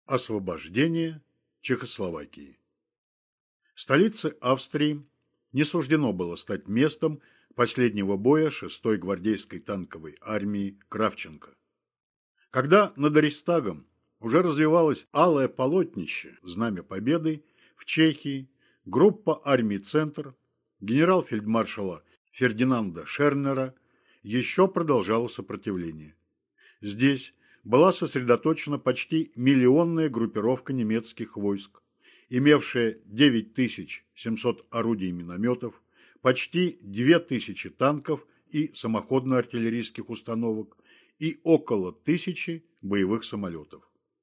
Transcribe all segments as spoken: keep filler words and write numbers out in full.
Освобождение Чехословакии. Столице Австрии не суждено было стать местом последнего боя шестой гвардейской танковой армии Кравченко. Когда над Рейхстагом уже развивалось алое полотнище Знамя Победы, в Чехии группа армий «Центр» генерал-фельдмаршала Фердинанда Шернера еще продолжала сопротивление. Здесь была сосредоточена почти миллионная группировка немецких войск, имевшая девять тысяч семьсот орудий и минометов, почти две тысячи танков и самоходно-артиллерийских установок и около тысячи боевых самолетов.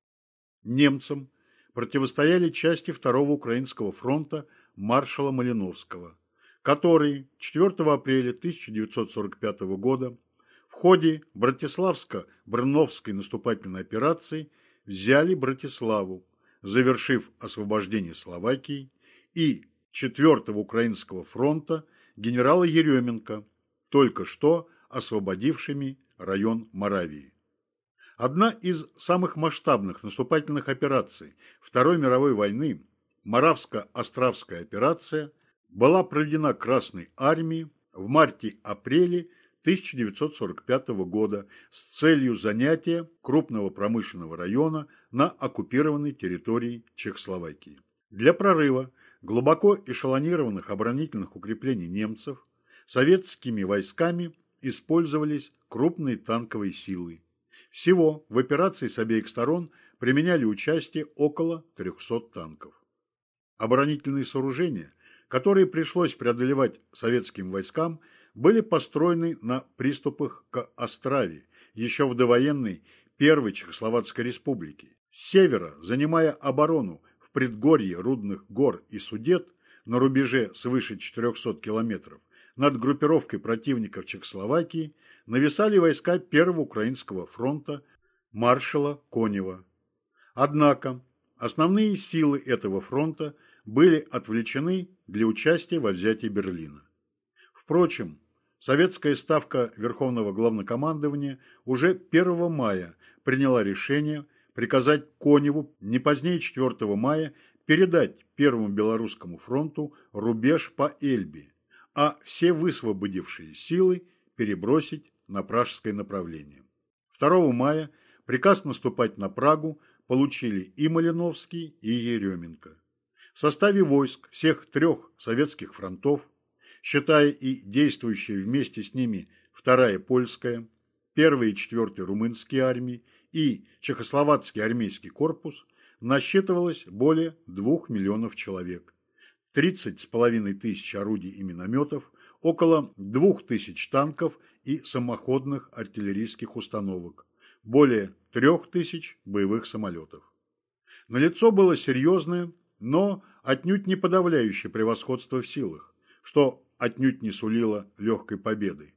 Немцам противостояли части второго Украинского фронта маршала Малиновского, который четвёртого апреля тысяча девятьсот сорок пятого года в ходе Братиславско-Брновской наступательной операции взяли Братиславу, завершив освобождение Словакии, и четвёртого Украинского фронта генерала Еременко, только что освободившими район Моравии. Одна из самых масштабных наступательных операций Второй мировой войны, Моравско-Островская операция, была проведена Красной армией в марте-апреле тысяча девятьсот сорок пятого года с целью занятия крупного промышленного района на оккупированной территории Чехословакии. Для прорыва глубоко эшелонированных оборонительных укреплений немцев советскими войсками использовались крупные танковые силы. Всего в операции с обеих сторон применяли участие около трёхсот танков. Оборонительные сооружения, которые пришлось преодолевать советским войскам, были построены на приступах к Острове, еще в довоенной Первой Чехословацкой республике. С севера, занимая оборону в предгорье Рудных гор и Судет на рубеже свыше четырёхсот километров, над группировкой противников Чехословакии нависали войска Первого Украинского фронта маршала Конева. Однако основные силы этого фронта были отвлечены для участия во взятии Берлина. Впрочем, советская ставка Верховного Главнокомандования уже первого мая приняла решение приказать Коневу не позднее четвёртого мая передать Первому Белорусскому фронту рубеж по Эльбе, а все высвободившие силы перебросить на пражское направление. второго мая приказ наступать на Прагу получили и Малиновский, и Еременко. В составе войск всех трех советских фронтов, считая и действующие вместе с ними вторая польская, первая и четвёртая румынские армии и Чехословацкий армейский корпус, насчитывалось более двух миллионов человек, тридцать с половиной тысяч орудий и минометов, около двух тысяч танков и самоходных артиллерийских установок, более трех тысяч боевых самолетов. Налицо было серьезное, но отнюдь не подавляющее превосходство в силах, что отнюдь не сулило легкой победы.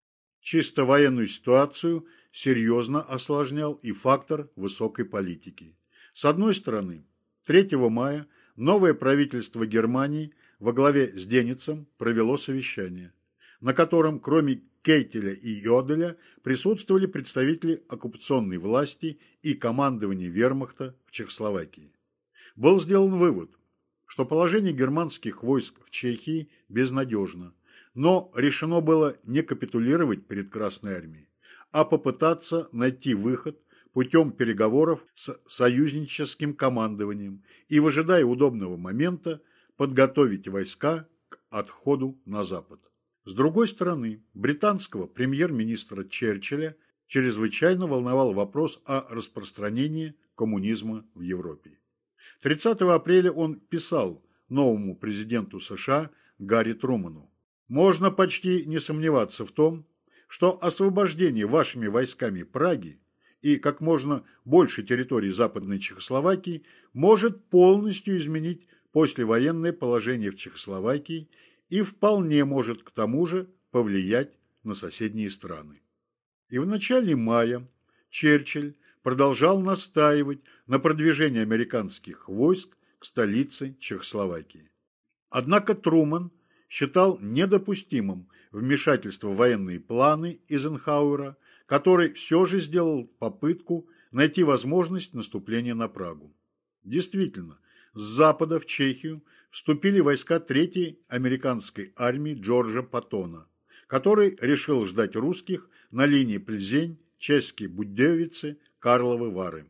Чисто военную ситуацию серьезно осложнял и фактор высокой политики. С одной стороны, третьего мая новое правительство Германии во главе с Деницем провело совещание, на котором кроме Кейтеля и Йоделя присутствовали представители оккупационной власти и командования вермахта в Чехословакии. Был сделан вывод, что положение германских войск в Чехии безнадежно, но решено было не капитулировать перед Красной армией, а попытаться найти выход путем переговоров с союзническим командованием и, выжидая удобного момента, подготовить войска к отходу на запад. С другой стороны, британского премьер-министра Черчилля чрезвычайно волновал вопрос о распространении коммунизма в Европе. тридцатого апреля он писал новому президенту США Гарри Труману: «Можно почти не сомневаться в том, что освобождение вашими войсками Праги и как можно больше территорий Западной Чехословакии может полностью изменить послевоенное положение в Чехословакии и вполне может к тому же повлиять на соседние страны». И в начале мая Черчилль продолжал настаивать на продвижении американских войск к столице Чехословакии. Однако Труман считал недопустимым вмешательство в военные планы Эйзенхауэра, который все же сделал попытку найти возможность наступления на Прагу. Действительно, с запада в Чехию вступили войска третьей американской армии Джорджа Паттона, который решил ждать русских на линии Пльзень, Чешские Будёвицы, Карловы Вары.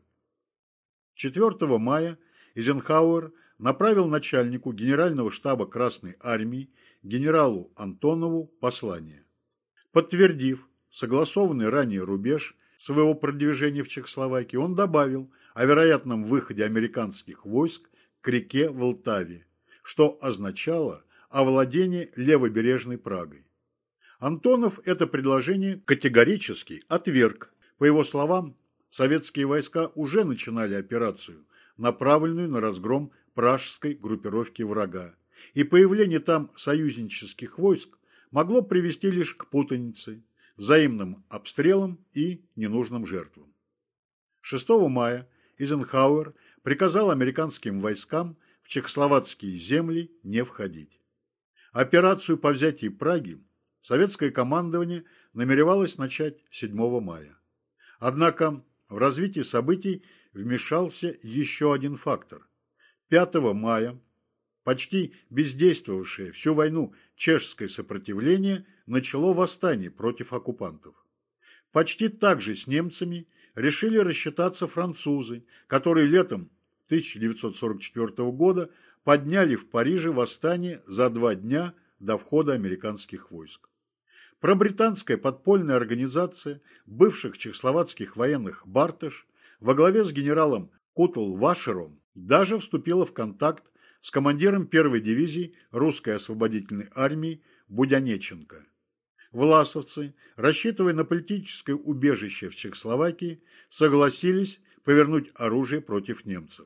четвёртого мая Эйзенхауэр направил начальнику Генерального штаба Красной армии генералу Антонову послание. Подтвердив согласованный ранее рубеж своего продвижения в Чехословакии, он добавил о вероятном выходе американских войск к реке Волтаве, что означало овладение левобережной Прагой. Антонов это предложение категорически отверг. По его словам, советские войска уже начинали операцию, направленную на разгром пражской группировки врага, и появление там союзнических войск могло привести лишь к путанице, взаимным обстрелам и ненужным жертвам. шестого мая Эйзенхауэр приказал американским войскам в чехословацкие земли не входить. Операцию по взятию Праги советское командование намеревалось начать седьмого мая. Однако в развитие событий вмешался еще один фактор. пятого мая почти бездействовавшее всю войну чешское сопротивление начало восстание против оккупантов. Почти так же с немцами решили рассчитаться французы, которые летом тысяча девятьсот сорок четвёртого года подняли в Париже восстание за два дня до входа американских войск. Пробританская подпольная организация бывших чехословацких военных «Бартеш» во главе с генералом Кутл-Вашером даже вступила в контакт с командиром первой дивизии русской освободительной армии Будянеченко. Власовцы, рассчитывая на политическое убежище в Чехословакии, согласились повернуть оружие против немцев.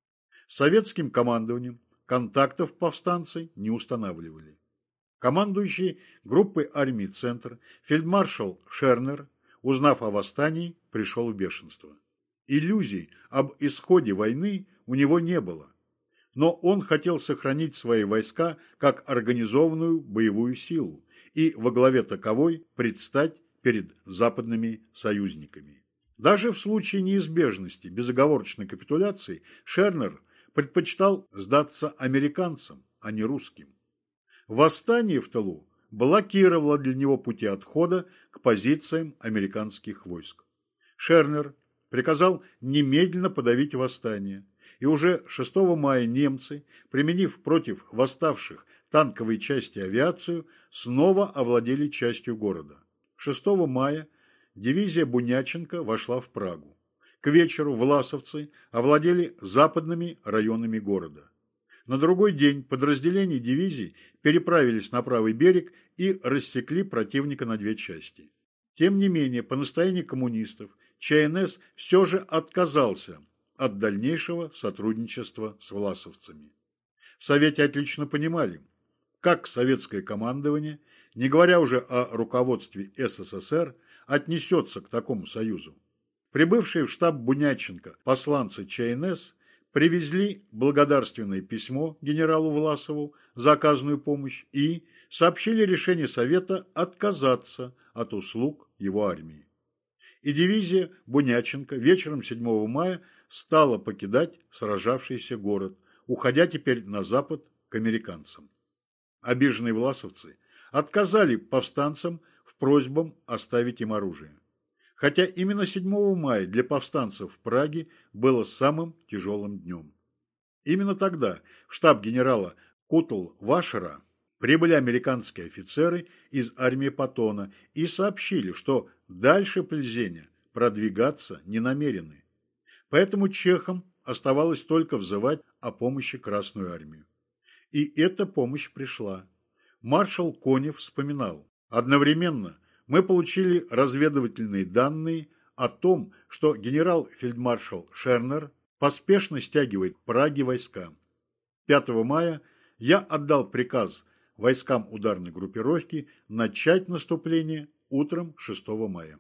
С советским командованием контактов повстанцы не устанавливали. Командующий группой армии «Центр» фельдмаршал Шернер, узнав о восстании, пришел в бешенство. Иллюзий об исходе войны у него не было, но он хотел сохранить свои войска как организованную боевую силу и во главе таковой предстать перед западными союзниками. Даже в случае неизбежности безоговорочной капитуляции Шернер предпочитал сдаться американцам, а не русским. Восстание в тылу блокировало для него пути отхода к позициям американских войск. Шернер приказал немедленно подавить восстание, и уже шестого мая немцы, применив против восставших танковые части и авиацию, снова овладели частью города. шестого мая дивизия Буняченко вошла в Прагу. К вечеру власовцы овладели западными районами города. На другой день подразделения дивизий переправились на правый берег и рассекли противника на две части. Тем не менее, по настоянию коммунистов, ЧНС все же отказался от дальнейшего сотрудничества с власовцами. В Совете отлично понимали, как советское командование, не говоря уже о руководстве СССР, отнесется к такому союзу. Прибывшие в штаб Буняченко посланцы ЧНС привезли благодарственное письмо генералу Власову за оказанную помощь и сообщили решение Совета отказаться от услуг его армии. И дивизия Буняченко вечером седьмого мая стала покидать сражавшийся город, уходя теперь на запад к американцам. Обиженные власовцы отказали повстанцам в просьбам оставить им оружие. Хотя именно седьмого мая для повстанцев в Праге было самым тяжелым днем. Именно тогда в штаб генерала Кутл-Вашера прибыли американские офицеры из армии Паттона и сообщили, что дальше Пльзеня продвигаться не намерены. Поэтому чехам оставалось только взывать о помощи Красную армию. И эта помощь пришла. Маршал Конев вспоминал: одновременно мы получили разведывательные данные о том, что генерал-фельдмаршал Шернер поспешно стягивает к Праге войска. пятого мая я отдал приказ войскам ударной группировки начать наступление утром шестого мая.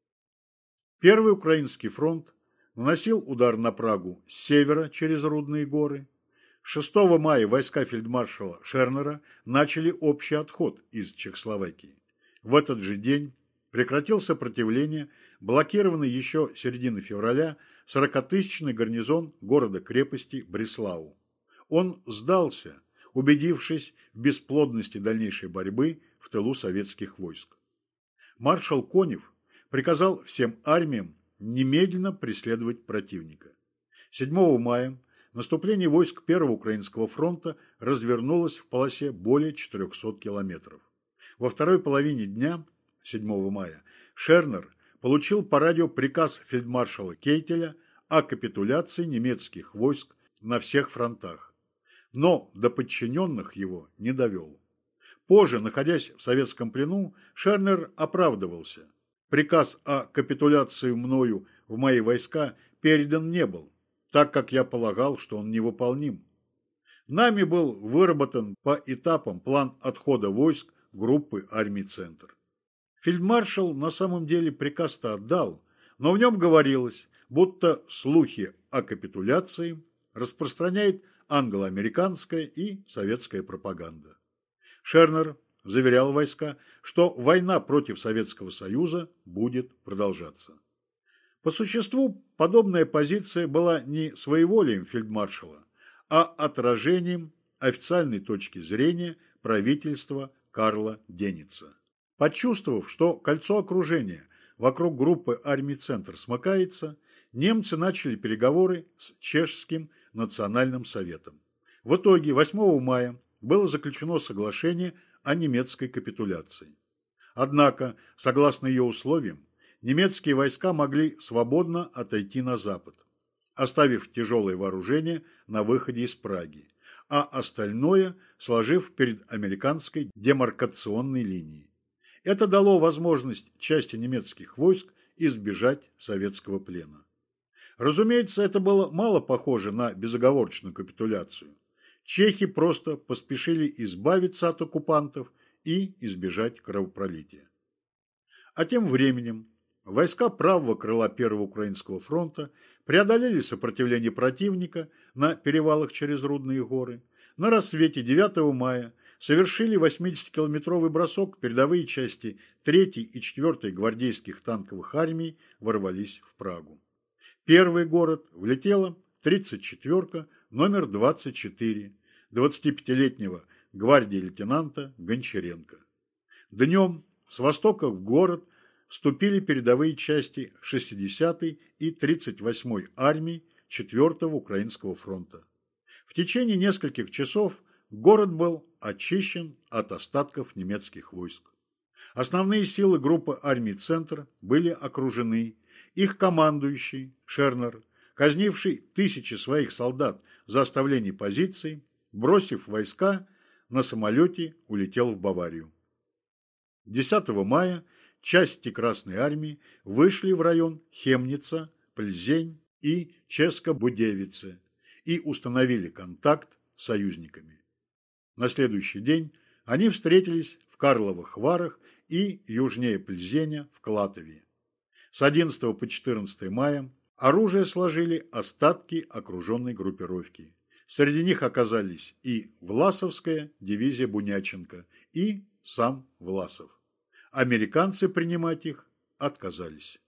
Первый Украинский фронт наносил удар на Прагу с севера через Рудные горы. шестого мая войска фельдмаршала Шернера начали общий отход из Чехословакии. В этот же день прекратил сопротивление блокированный еще середины февраля сорокатысячный гарнизон города-крепости Бреслау. Он сдался, убедившись в бесплодности дальнейшей борьбы в тылу советских войск. Маршал Конев приказал всем армиям немедленно преследовать противника. седьмого мая наступление войск Первого Украинского фронта развернулось в полосе более четырехсот километров. Во второй половине дня, седьмого мая, Шернер получил по радио приказ фельдмаршала Кейтеля о капитуляции немецких войск на всех фронтах, но до подчиненных его не довел. Позже, находясь в советском плену, Шернер оправдывался. Приказ о капитуляции мною в мои войска передан не был, так как я полагал, что он невыполним. Нами был выработан по этапам план отхода войск группы армий «Центр». Фельдмаршал на самом деле приказ-то отдал, но в нем говорилось, будто слухи о капитуляции распространяет англо-американская и советская пропаганда. Шернер заверял войска, что война против Советского Союза будет продолжаться. По существу, подобная позиция была не своеволием фельдмаршала, а отражением официальной точки зрения правительства Карла Деница. Почувствовав, что кольцо окружения вокруг группы армий «Центр» смыкается, немцы начали переговоры с Чешским национальным советом. В итоге восьмого мая было заключено соглашение о немецкой капитуляции. Однако, согласно ее условиям, немецкие войска могли свободно отойти на запад, оставив тяжелое вооружение на выходе из Праги, а остальное сложив перед американской демаркационной линией. Это дало возможность части немецких войск избежать советского плена. Разумеется, это было мало похоже на безоговорочную капитуляцию. Чехи просто поспешили избавиться от оккупантов и избежать кровопролития. А тем временем войска правого крыла Первого Украинского фронта преодолели сопротивление противника на перевалах через Рудные горы. На рассвете девятого мая совершили восьмидесятикилометровый бросок, передовые части третьей и четвёртой гвардейских танковых армий ворвались в Прагу. Первый город влетела тридцать четвёрка номер двадцать четыре двадцатипятилетнего гвардии лейтенанта Гончаренко. Днем с востока в город вступили передовые части шестидесятой и тридцать восьмой армий четвёртого Украинского фронта. В течение нескольких часов город был очищен от остатков немецких войск. Основные силы группы армий «Центр» были окружены. Их командующий, Шернер, казнивший тысячи своих солдат за оставление позиций, бросив войска, на самолете улетел в Баварию. десятого мая части Красной армии вышли в район Хемница, Пльзень и Ческо-Будевице и установили контакт с союзниками. На следующий день они встретились в Карловых Варах и южнее Пльзеня в Клатове. С одиннадцатого по четырнадцатое мая оружие сложили остатки окруженной группировки. Среди них оказались и Власовская дивизия Буняченко, и сам Власов. Американцы принимать их отказались.